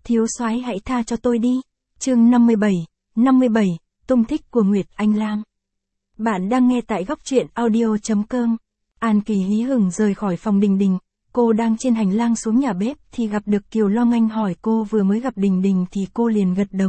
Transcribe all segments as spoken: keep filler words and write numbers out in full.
Thiếu soái hãy tha cho tôi đi. Chương năm mươi bảy, năm mươi bảy, tung tích của Nguyệt Anh Lam. Bạn đang nghe tại góc truyện audio chấm com. An Kỳ hí hửng rời khỏi phòng Đình Đình, cô đang trên hành lang xuống nhà bếp thì gặp được Kiều Long Anh hỏi cô vừa mới gặp Đình Đình thì cô liền gật đầu.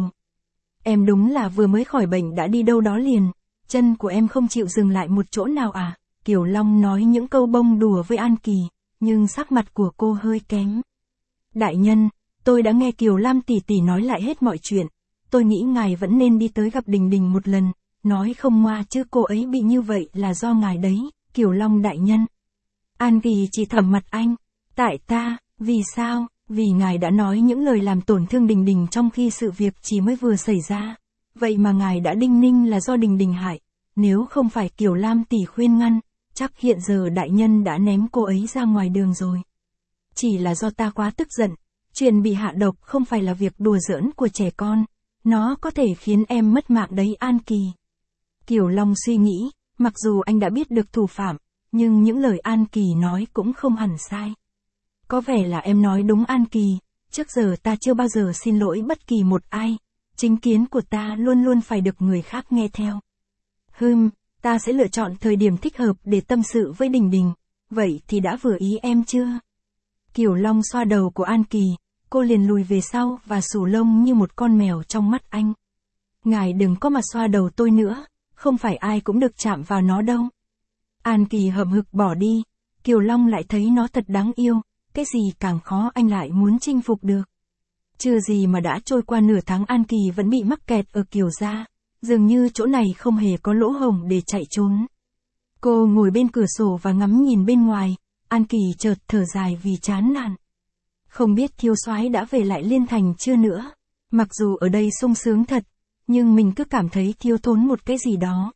Em đúng là vừa mới khỏi bệnh đã đi đâu đó liền, chân của em không chịu dừng lại một chỗ nào à? Kiều Long nói những câu bông đùa với An Kỳ, nhưng sắc mặt của cô hơi kém. Đại nhân, tôi đã nghe Kiều Lam tỷ tỷ nói lại hết mọi chuyện, tôi nghĩ ngài vẫn nên đi tới gặp Đình Đình một lần, nói không ngoa chứ cô ấy bị như vậy là do ngài đấy, Kiều Long đại nhân. An Kỳ chỉ thầm mặt anh, tại ta, vì sao, vì ngài đã nói những lời làm tổn thương Đình Đình trong khi sự việc chỉ mới vừa xảy ra, vậy mà ngài đã đinh ninh là do Đình Đình hại, nếu không phải Kiều Lam tỷ khuyên ngăn, chắc hiện giờ đại nhân đã ném cô ấy ra ngoài đường rồi. Chỉ là do ta quá tức giận, chuyện bị hạ độc không phải là việc đùa giỡn của trẻ con, nó có thể khiến em mất mạng đấy An Kỳ. Kiều Long suy nghĩ, mặc dù anh đã biết được thủ phạm, nhưng những lời An Kỳ nói cũng không hẳn sai. Có vẻ là em nói đúng An Kỳ, trước giờ ta chưa bao giờ xin lỗi bất kỳ một ai, chính kiến của ta luôn luôn phải được người khác nghe theo. Hừm, ta sẽ lựa chọn thời điểm thích hợp để tâm sự với Đình Đình, vậy thì đã vừa ý em chưa? Kiều Long xoa đầu của An Kỳ, cô liền lùi về sau và xù lông như một con mèo trong mắt anh. Ngài đừng có mà xoa đầu tôi nữa, không phải ai cũng được chạm vào nó đâu. An Kỳ hậm hực bỏ đi, Kiều Long lại thấy nó thật đáng yêu, cái gì càng khó anh lại muốn chinh phục được. Chưa gì mà đã trôi qua nửa tháng An Kỳ vẫn bị mắc kẹt ở Kiều gia, dường như chỗ này không hề có lỗ hổng để chạy trốn. Cô ngồi bên cửa sổ và ngắm nhìn bên ngoài, An Kỳ chợt thở dài vì chán nản. Không biết thiếu soái đã về lại Liên Thành chưa nữa, mặc dù ở đây sung sướng thật, nhưng mình cứ cảm thấy thiếu thốn một cái gì đó.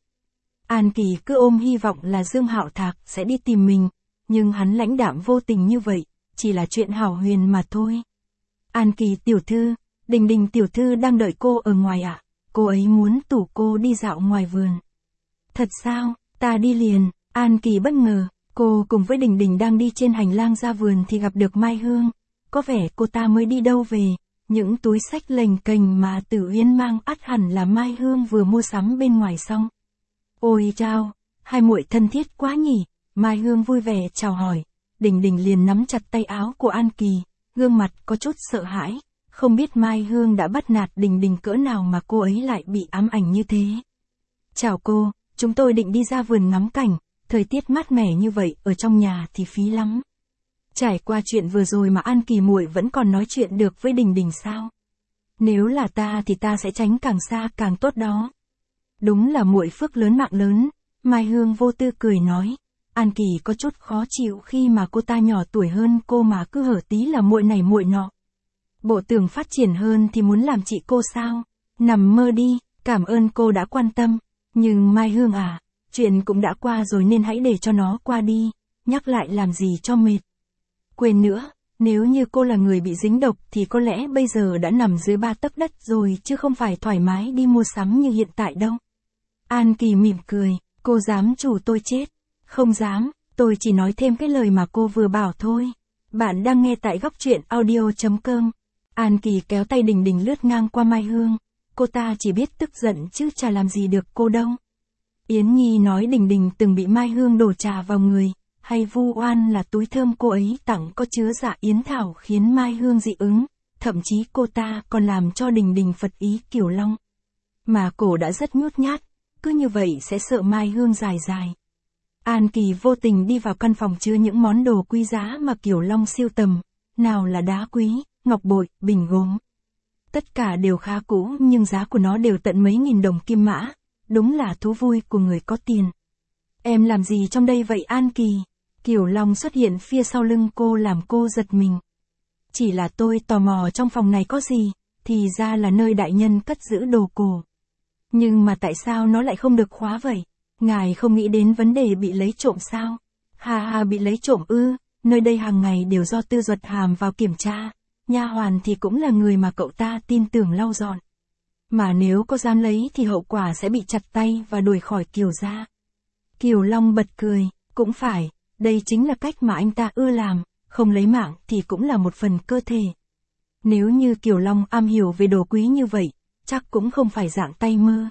An Kỳ cứ ôm hy vọng là Dương Hạo Thạc sẽ đi tìm mình, nhưng hắn lãnh đạm vô tình như vậy, chỉ là chuyện hảo huyền mà thôi. An Kỳ tiểu thư, Đình Đình tiểu thư đang đợi cô ở ngoài ạ, à? Cô ấy muốn tủ cô đi dạo ngoài vườn. Thật sao, ta đi liền. An Kỳ bất ngờ, cô cùng với Đình Đình đang đi trên hành lang ra vườn thì gặp được Mai Hương, có vẻ cô ta mới đi đâu về, những túi xách lềnh kềnh mà Tử Uyên mang ắt hẳn là Mai Hương vừa mua sắm bên ngoài xong. Ôi chao, hai muội thân thiết quá nhỉ, Mai Hương vui vẻ chào hỏi, Đình Đình liền nắm chặt tay áo của An Kỳ, gương mặt có chút sợ hãi, không biết Mai Hương đã bắt nạt Đình Đình cỡ nào mà cô ấy lại bị ám ảnh như thế. Chào cô, chúng tôi định đi ra vườn ngắm cảnh, thời tiết mát mẻ như vậy ở trong nhà thì phí lắm. Trải qua chuyện vừa rồi mà An Kỳ muội vẫn còn nói chuyện được với Đình Đình sao? Nếu là ta thì ta sẽ tránh càng xa càng tốt đó. Đúng là muội phước lớn mạng lớn, Mai Hương vô tư cười nói. An Kỳ có chút khó chịu khi mà cô ta nhỏ tuổi hơn cô mà cứ hở tí là muội này muội nọ. Bộ tưởng phát triển hơn thì muốn làm chị cô sao? Nằm mơ đi, cảm ơn cô đã quan tâm. Nhưng Mai Hương à, chuyện cũng đã qua rồi nên hãy để cho nó qua đi, nhắc lại làm gì cho mệt. Quên nữa, nếu như cô là người bị dính độc thì có lẽ bây giờ đã nằm dưới ba tấc đất rồi chứ không phải thoải mái đi mua sắm như hiện tại đâu. An Kỳ mỉm cười, cô dám chủ tôi chết. Không dám, tôi chỉ nói thêm cái lời mà cô vừa bảo thôi. Bạn đang nghe tại góc truyện audio chấm com. An Kỳ kéo tay Đình Đình lướt ngang qua Mai Hương. Cô ta chỉ biết tức giận chứ chả làm gì được cô đâu. Yến Nhi nói Đình Đình từng bị Mai Hương đổ trà vào người, hay vu oan là túi thơm cô ấy tặng có chứa dạ yến thảo khiến Mai Hương dị ứng, thậm chí cô ta còn làm cho Đình Đình phật ý Kiều Long. Mà cổ đã rất nhút nhát, cứ như vậy sẽ sợ Mai Hương dài dài. An Kỳ vô tình đi vào căn phòng chứa những món đồ quý giá mà Kiều Long siêu tầm, nào là đá quý, ngọc bội, bình gốm. Tất cả đều khá cũ nhưng giá của nó đều tận mấy nghìn đồng kim mã, đúng là thú vui của người có tiền. Em làm gì trong đây vậy An Kỳ? Kiều Long xuất hiện phía sau lưng cô làm cô giật mình. Chỉ là tôi tò mò trong phòng này có gì, thì ra là nơi đại nhân cất giữ đồ cổ. Nhưng mà tại sao nó lại không được khóa vậy? Ngài không nghĩ đến vấn đề bị lấy trộm sao? Hà hà bị lấy trộm ư, nơi đây hàng ngày đều do Tư Duật Hàm vào kiểm tra, nha hoàn thì cũng là người mà cậu ta tin tưởng lau dọn. Mà nếu có dám lấy thì hậu quả sẽ bị chặt tay và đuổi khỏi Kiều gia. Kiều Long bật cười, cũng phải, đây chính là cách mà anh ta ưa làm, không lấy mạng thì cũng là một phần cơ thể. Nếu như Kiều Long am hiểu về đồ quý như vậy, chắc cũng không phải dạng tay mơ.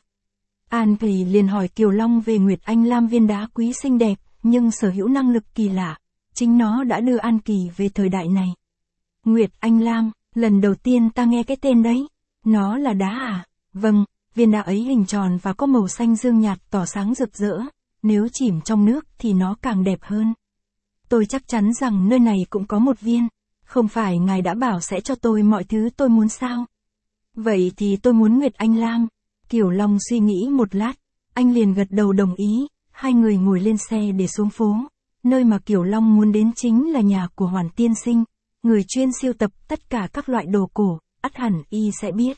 An Kỳ liền hỏi Kiều Long về Nguyệt Anh Lam viên đá quý xinh đẹp, nhưng sở hữu năng lực kỳ lạ. Chính nó đã đưa An Kỳ về thời đại này. Nguyệt Anh Lam, lần đầu tiên ta nghe cái tên đấy. Nó là đá à? Vâng, viên đá ấy hình tròn và có màu xanh dương nhạt tỏ sáng rực rỡ. Nếu chìm trong nước thì nó càng đẹp hơn. Tôi chắc chắn rằng nơi này cũng có một viên. Không phải ngài đã bảo sẽ cho tôi mọi thứ tôi muốn sao? Vậy thì tôi muốn Nguyệt Anh Lam. Kiều Long suy nghĩ một lát, anh liền gật đầu đồng ý. Hai người ngồi lên xe để xuống phố. Nơi mà Kiều Long muốn đến chính là nhà của Hoàn tiên sinh, người chuyên sưu tập tất cả các loại đồ cổ, ắt hẳn y sẽ biết.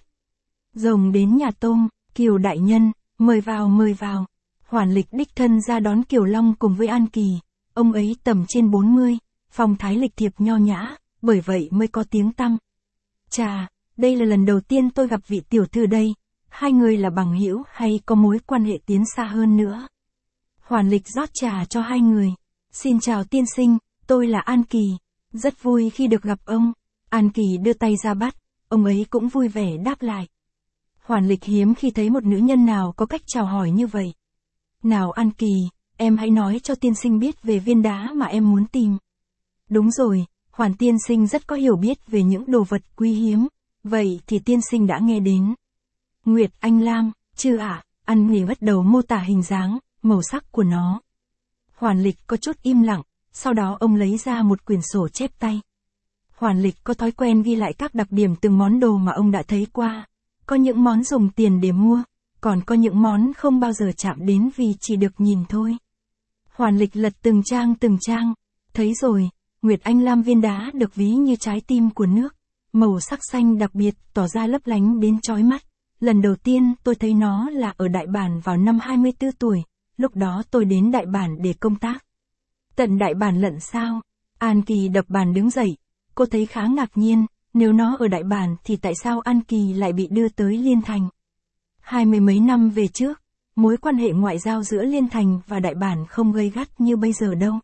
Rồng đến nhà tôm, Kiều đại nhân, mời vào mời vào. Hoàn Lịch đích thân ra đón Kiều Long cùng với An Kỳ. Ông ấy tầm trên bốn mươi, phong thái lịch thiệp nho nhã, bởi vậy mới có tiếng tăm. Chà, đây là lần đầu tiên tôi gặp vị tiểu thư đây. Hai người là bằng hữu hay có mối quan hệ tiến xa hơn nữa? Hoàn Lịch rót trà cho hai người. Xin chào tiên sinh, tôi là An Kỳ. Rất vui khi được gặp ông. An Kỳ đưa tay ra bắt, ông ấy cũng vui vẻ đáp lại. Hoàn Lịch hiếm khi thấy một nữ nhân nào có cách chào hỏi như vậy. Nào An Kỳ, em hãy nói cho tiên sinh biết về viên đá mà em muốn tìm. Đúng rồi, Hoàn tiên sinh rất có hiểu biết về những đồ vật quý hiếm. Vậy thì tiên sinh đã nghe đến Nguyệt Anh Lam, chưa ạ? À? An Kỳ bắt đầu mô tả hình dáng, màu sắc của nó. Hoàn Lịch có chút im lặng, sau đó ông lấy ra một quyển sổ chép tay. Hoàn Lịch có thói quen ghi lại các đặc điểm từng món đồ mà ông đã thấy qua. Có những món dùng tiền để mua, còn có những món không bao giờ chạm đến vì chỉ được nhìn thôi. Hoàn Lịch lật từng trang từng trang, thấy rồi, Nguyệt Anh Lam viên đá được ví như trái tim của nước, màu sắc xanh đặc biệt tỏ ra lấp lánh đến chói mắt. Lần đầu tiên tôi thấy nó là ở Đại Bản vào năm hai mươi tư tuổi, lúc đó tôi đến Đại Bản để công tác. Tận Đại Bản lận sao? An Kỳ đập bàn đứng dậy, cô thấy khá ngạc nhiên, nếu nó ở Đại Bản thì tại sao An Kỳ lại bị đưa tới Liên Thành? Hai mươi mấy năm về trước, mối quan hệ ngoại giao giữa Liên Thành và Đại Bản không gay gắt như bây giờ đâu.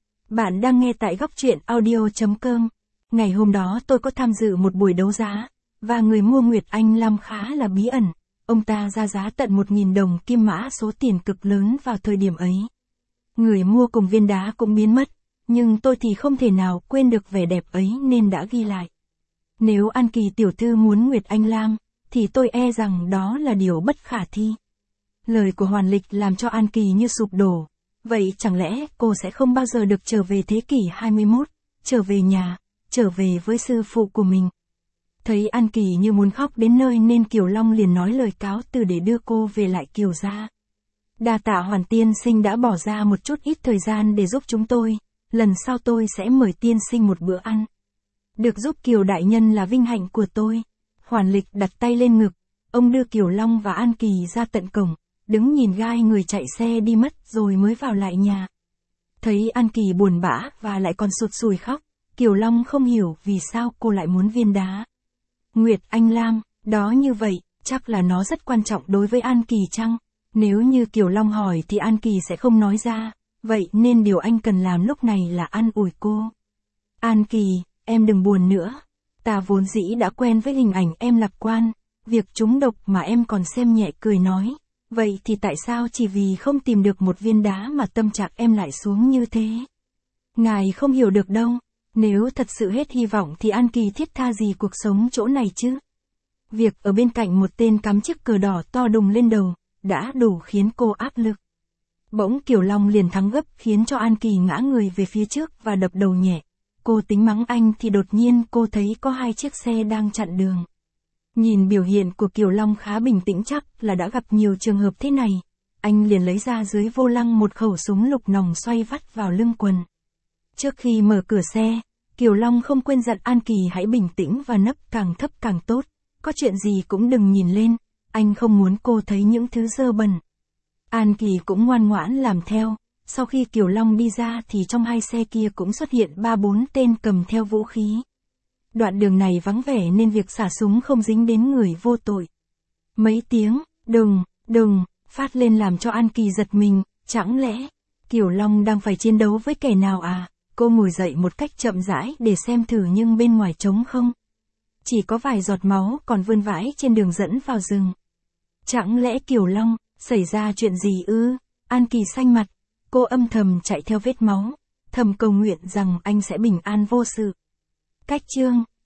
Bạn đang nghe tại góc truyện audio chấm com. Ngày hôm đó tôi có tham dự một buổi đấu giá, và người mua Nguyệt Anh Lam khá là bí ẩn. Ông ta ra giá tận một nghìn đồng kim mã, số tiền cực lớn vào thời điểm ấy. Người mua cùng viên đá cũng biến mất, nhưng tôi thì không thể nào quên được vẻ đẹp ấy nên đã ghi lại. Nếu An Kỳ tiểu thư muốn Nguyệt Anh Lam, thì tôi e rằng đó là điều bất khả thi. Lời của Hoàn Lịch làm cho An Kỳ như sụp đổ. Vậy chẳng lẽ cô sẽ không bao giờ được trở về thế kỷ hai mươi mốt, trở về nhà, trở về với sư phụ của mình? Thấy An Kỳ như muốn khóc đến nơi nên Kiều Long liền nói lời cáo từ để đưa cô về lại Kiều gia. Đa tạ Hoàn tiên sinh đã bỏ ra một chút ít thời gian để giúp chúng tôi, lần sau tôi sẽ mời tiên sinh một bữa ăn. Được giúp Kiều đại nhân là vinh hạnh của tôi. Hoàn Lịch đặt tay lên ngực, ông đưa Kiều Long và An Kỳ ra tận cổng, đứng nhìn gai người chạy xe đi mất rồi mới vào lại nhà. Thấy An Kỳ buồn bã và lại còn sụt sùi khóc, Kiều Long không hiểu vì sao cô lại muốn viên đá Nguyệt Anh Lam, đó như vậy, chắc là nó rất quan trọng đối với An Kỳ chăng? Nếu như Kiều Long hỏi thì An Kỳ sẽ không nói ra, vậy nên điều anh cần làm lúc này là an ủi cô. An Kỳ, em đừng buồn nữa. Ta vốn dĩ đã quen với hình ảnh em lạc quan, việc trúng độc mà em còn xem nhẹ cười nói. Vậy thì tại sao chỉ vì không tìm được một viên đá mà tâm trạng em lại xuống như thế? Ngài không hiểu được đâu. Nếu thật sự hết hy vọng thì An Kỳ thiết tha gì cuộc sống chỗ này chứ? Việc ở bên cạnh một tên cắm chiếc cờ đỏ to đùng lên đầu, đã đủ khiến cô áp lực. Bỗng Kiều Long liền thắng gấp khiến cho An Kỳ ngã người về phía trước và đập đầu nhẹ. Cô tính mắng anh thì đột nhiên cô thấy có hai chiếc xe đang chặn đường. Nhìn biểu hiện của Kiều Long khá bình tĩnh, chắc là đã gặp nhiều trường hợp thế này. Anh liền lấy ra dưới vô lăng một khẩu súng lục nòng xoay vắt vào lưng quần. Trước khi mở cửa xe, Kiều Long không quên dặn An Kỳ hãy bình tĩnh và nấp càng thấp càng tốt. Có chuyện gì cũng đừng nhìn lên, anh không muốn cô thấy những thứ dơ bẩn. An Kỳ cũng ngoan ngoãn làm theo. Sau khi Kiều Long đi ra thì trong hai xe kia cũng xuất hiện ba bốn tên cầm theo vũ khí. Đoạn đường này vắng vẻ nên việc xả súng không dính đến người vô tội. Mấy tiếng, đùng, đùng, phát lên làm cho An Kỳ giật mình, chẳng lẽ Kiều Long đang phải chiến đấu với kẻ nào à? Cô ngồi dậy một cách chậm rãi để xem thử nhưng bên ngoài trống không. chỉ có vài giọt máu còn vươn vãi trên đường dẫn vào rừng. Chẳng lẽ Kiều Long, xảy ra chuyện gì ư? An Kỳ xanh mặt, cô âm thầm chạy theo vết máu, thầm cầu nguyện rằng anh sẽ bình an vô sự. Cách chương